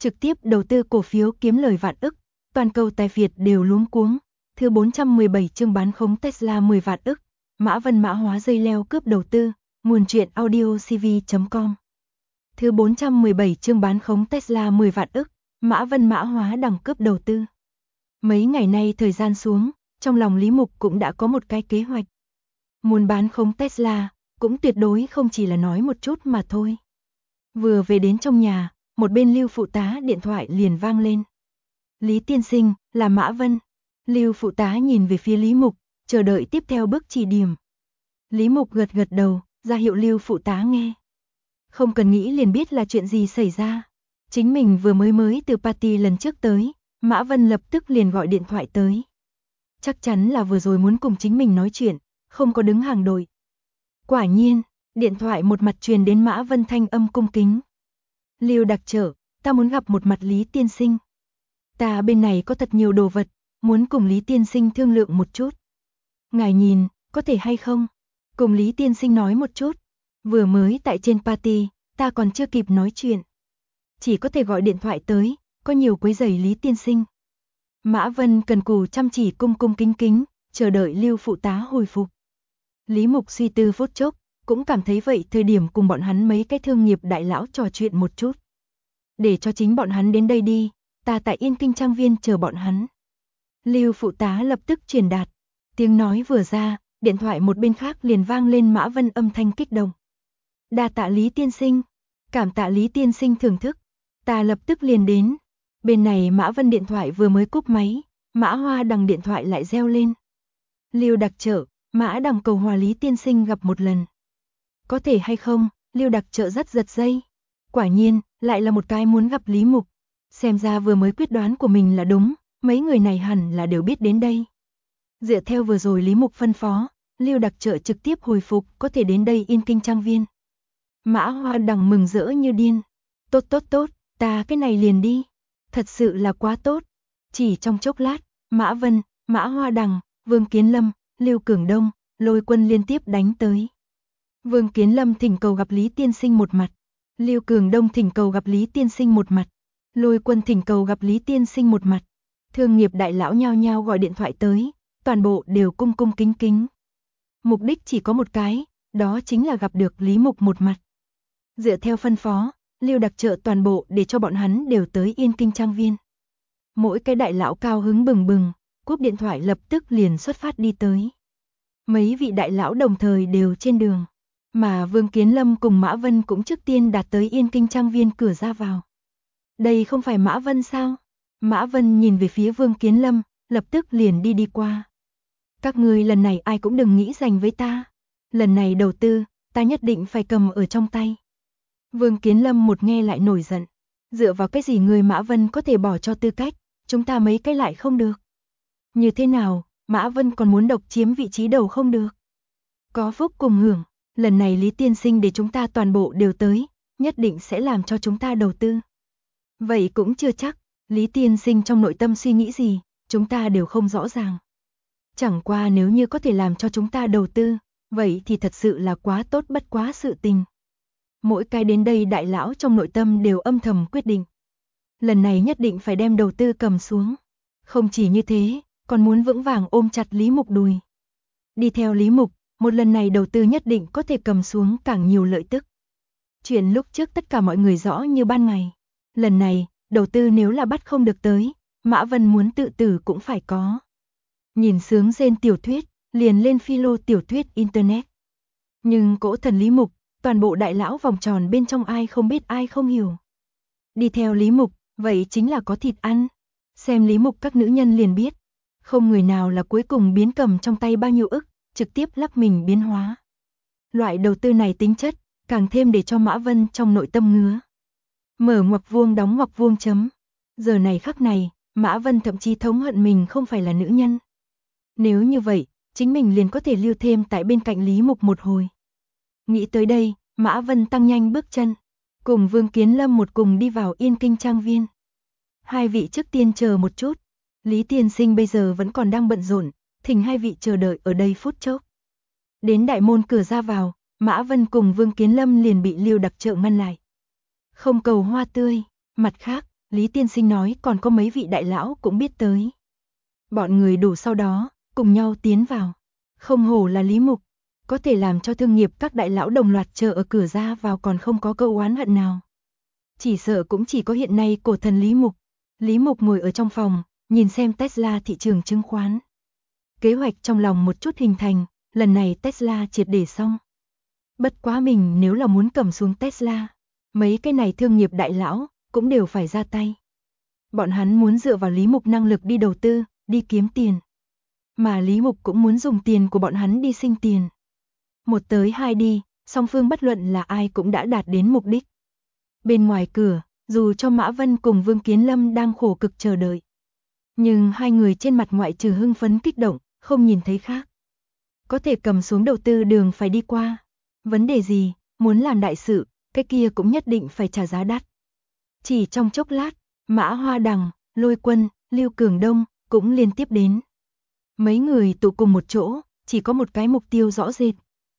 trực tiếp đầu tư cổ phiếu kiếm lời vạn ức, toàn cầu tài Việt đều luống cuống. Thứ 417 chương bán khống Tesla 10 vạn ức, Mã Vân mã hóa dây leo cướp đầu tư, nguồn truyện audio cv.com. Thứ 417 chương bán khống Tesla 10 vạn ức, Mã Vân mã hóa đằng cướp đầu tư. Mấy ngày nay thời gian xuống, trong lòng Lý Mục cũng đã có một cái kế hoạch. Muốn bán khống Tesla, cũng tuyệt đối không chỉ là nói một chút mà thôi. Vừa về đến trong nhà, một bên Lưu phụ tá điện thoại liền vang lên. Lý tiên sinh, là Mã Vân. Lưu phụ tá nhìn về phía Lý Mục, chờ đợi tiếp theo bước chỉ điểm. Lý Mục gật gật đầu, ra hiệu Lưu phụ tá nghe. Không cần nghĩ liền biết là chuyện gì xảy ra. Chính mình vừa mới từ party lần trước tới, Mã Vân lập tức liền gọi điện thoại tới. Chắc chắn là vừa rồi muốn cùng chính mình nói chuyện, không có đứng hàng đội. Quả nhiên, điện thoại một mặt truyền đến Mã Vân thanh âm cung kính. Lưu đặc trợ, ta muốn gặp một mặt Lý tiên sinh. Ta bên này có thật nhiều đồ vật, muốn cùng Lý tiên sinh thương lượng một chút. Ngài nhìn, có thể hay không? Cùng Lý tiên sinh nói một chút. Vừa mới tại trên party, ta còn chưa kịp nói chuyện. Chỉ có thể gọi điện thoại tới, có nhiều quấy rầy Lý tiên sinh. Mã Vân cần cù chăm chỉ cung kính, chờ đợi Lưu phụ tá hồi phục. Lý Mục suy tư phút chốc, cũng cảm thấy vậy thời điểm cùng bọn hắn mấy cái thương nghiệp đại lão trò chuyện một chút. Để cho chính bọn hắn đến đây đi, ta tại Yên Kinh Trang Viên chờ bọn hắn. Lưu phụ tá lập tức truyền đạt. Tiếng nói vừa ra, điện thoại một bên khác liền vang lên Mã Vân âm thanh kích động. Đa tạ Lý tiên sinh, cảm tạ Lý tiên sinh thưởng thức, ta lập tức liền đến. Bên này Mã Vân điện thoại vừa mới cúp máy, Mã Hoa đằng điện thoại lại reo lên. Lưu đặc trợ, Mã đằng cầu hòa Lý tiên sinh gặp một lần. Có thể hay không? Lưu đặc trợ rất giật dây. Quả nhiên, lại là một cái muốn gặp Lý Mục. Xem ra vừa mới quyết đoán của mình là đúng, mấy người này hẳn là đều biết đến đây. Dựa theo vừa rồi Lý Mục phân phó, Lưu đặc trợ trực tiếp hồi phục có thể đến đây Yên Kinh Trang Viên. Mã Hoa đằng mừng rỡ như điên. Tốt, ta cái này liền đi. Thật sự là quá tốt. Chỉ trong chốc lát, Mã Vân, Mã Hoa đằng, Vương Kiến Lâm, Lưu Cường Đông, Lôi Quân liên tiếp đánh tới. Vương Kiến Lâm thỉnh cầu gặp Lý tiên sinh một mặt. Lưu Cường Đông thỉnh cầu gặp Lý tiên sinh một mặt. Lôi Quân thỉnh cầu gặp Lý tiên sinh một mặt. Thương nghiệp đại lão nhao nhao gọi điện thoại tới, toàn bộ đều cung kính. Mục đích chỉ có một cái, đó chính là gặp được Lý Mục một mặt. Dựa theo phân phó, Lưu đặc trợ toàn bộ để cho bọn hắn đều tới Yên Kinh Trang Viên. Mỗi cái đại lão cao hứng bừng, cúp điện thoại lập tức liền xuất phát đi tới. Mấy vị đại lão đồng thời đều trên đường, mà Vương Kiến Lâm cùng Mã Vân cũng trước tiên đạt tới Yên Kinh Trang Viên cửa ra vào. Đây không phải Mã Vân sao? Mã Vân nhìn về phía Vương Kiến Lâm, lập tức liền đi qua. Các ngươi lần này ai cũng đừng nghĩ giành với ta. Lần này đầu tư, ta nhất định phải cầm ở trong tay. Vương Kiến Lâm một nghe lại nổi giận. Dựa vào cái gì người Mã Vân có thể bỏ cho tư cách, chúng ta mấy cái lại không được. Như thế nào, Mã Vân còn muốn độc chiếm vị trí đầu không được. Có phúc cùng hưởng, lần này Lý tiên sinh để chúng ta toàn bộ đều tới, nhất định sẽ làm cho chúng ta đầu tư. Vậy cũng chưa chắc, Lý tiên sinh trong nội tâm suy nghĩ gì, chúng ta đều không rõ ràng. Chẳng qua nếu như có thể làm cho chúng ta đầu tư, vậy thì thật sự là quá tốt bất quá sự tình. Mỗi cái đến đây đại lão trong nội tâm đều âm thầm quyết định. Lần này nhất định phải đem đầu tư cầm xuống. Không chỉ như thế, còn muốn vững vàng ôm chặt Lý Mục đùi. Đi theo Lý Mục, một lần này đầu tư nhất định có thể cầm xuống càng nhiều lợi tức. Chuyện lúc trước tất cả mọi người rõ như ban ngày. Lần này, đầu tư nếu là bắt không được tới, Mã Vân muốn tự tử cũng phải có. Nhìn sướng rên tiểu thuyết, liền lên philo tiểu thuyết internet. Nhưng cỗ thần Lý Mục, toàn bộ đại lão vòng tròn bên trong ai không biết ai không hiểu. Đi theo Lý Mục, vậy chính là có thịt ăn. Xem Lý Mục các nữ nhân liền biết. Không người nào là cuối cùng biến cầm trong tay bao nhiêu ức, trực tiếp lắc mình biến hóa. Loại đầu tư này tính chất, càng thêm để cho Mã Vân trong nội tâm ngứa. Mở ngoặc vuông đóng ngoặc vuông chấm. Giờ này khắc này, Mã Vân thậm chí thống hận mình không phải là nữ nhân. Nếu như vậy, chính mình liền có thể lưu thêm tại bên cạnh Lý Mục một hồi. Nghĩ tới đây, Mã Vân tăng nhanh bước chân, cùng Vương Kiến Lâm một cùng đi vào Yên Kinh Trang Viên. Hai vị trước tiên chờ một chút, Lý tiên sinh bây giờ vẫn còn đang bận rộn, thỉnh hai vị chờ đợi ở đây phút chốc. Đến đại môn cửa ra vào, Mã Vân cùng Vương Kiến Lâm liền bị Lưu đặc trợ ngăn lại. Không cầu hoa tươi, mặt khác, Lý tiên sinh nói còn có mấy vị đại lão cũng biết tới. Bọn người đủ sau đó, cùng nhau tiến vào. Không hổ là Lý Mục, có thể làm cho thương nghiệp các đại lão đồng loạt chờ ở cửa ra vào còn không có câu oán hận nào. Chỉ sợ cũng chỉ có hiện nay cổ thần Lý Mục. Lý Mục ngồi ở trong phòng, nhìn xem Tesla thị trường chứng khoán. Kế hoạch trong lòng một chút hình thành, lần này Tesla triệt để xong. Bất quá mình nếu là muốn cầm xuống Tesla, mấy cái này thương nghiệp đại lão cũng đều phải ra tay. Bọn hắn muốn dựa vào Lý Mục năng lực đi đầu tư, đi kiếm tiền. Mà Lý Mục cũng muốn dùng tiền của bọn hắn đi sinh tiền. Một tới hai đi, song phương bất luận là ai cũng đã đạt đến mục đích. Bên ngoài cửa, dù cho Mã Vân cùng Vương Kiến Lâm đang khổ cực chờ đợi. Nhưng hai người trên mặt ngoại trừ hưng phấn kích động, không nhìn thấy khác. Có thể cầm xuống đầu tư đường phải đi qua. Vấn đề gì, muốn làm đại sự, cái kia cũng nhất định phải trả giá đắt. Chỉ trong chốc lát, Mã Hoa Đằng, Lôi Quân, Lưu Cường Đông cũng liên tiếp đến. Mấy người tụ cùng một chỗ, chỉ có một cái mục tiêu rõ rệt.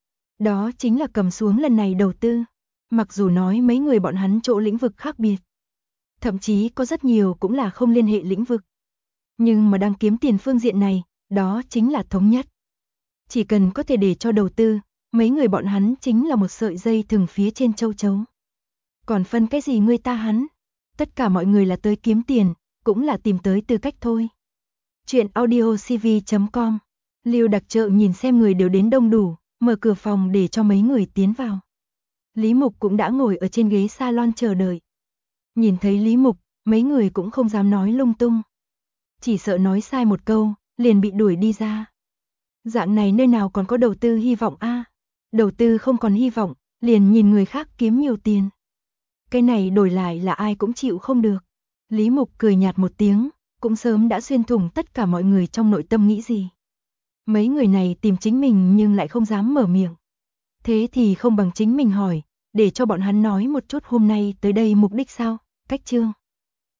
Đó chính là cầm xuống lần này đầu tư. Mặc dù nói mấy người bọn hắn chỗ lĩnh vực khác biệt. Thậm chí có rất nhiều cũng là không liên hệ lĩnh vực. Nhưng mà đang kiếm tiền phương diện này, đó chính là thống nhất. Chỉ cần có thể để cho đầu tư, mấy người bọn hắn chính là một sợi dây thừng phía trên châu chấu. Còn phân cái gì người ta hắn, tất cả mọi người là tới kiếm tiền, cũng là tìm tới tư cách thôi. Chuyện audiocv.com. Lưu Đặc Trợ nhìn xem người đều đến đông đủ, mở cửa phòng để cho mấy người tiến vào. Lý Mục cũng đã ngồi ở trên ghế salon chờ đợi. Nhìn thấy Lý Mục, mấy người cũng không dám nói lung tung. Chỉ sợ nói sai một câu, liền bị đuổi đi ra. Dạng này nơi nào còn có đầu tư hy vọng a? Đầu tư không còn hy vọng, liền nhìn người khác kiếm nhiều tiền. Cái này đổi lại là ai cũng chịu không được. Lý Mục cười nhạt một tiếng, cũng sớm đã xuyên thủng tất cả mọi người trong nội tâm nghĩ gì. Mấy người này tìm chính mình nhưng lại không dám mở miệng. Thế thì không bằng chính mình hỏi, để cho bọn hắn nói một chút hôm nay tới đây mục đích sao, cách chương.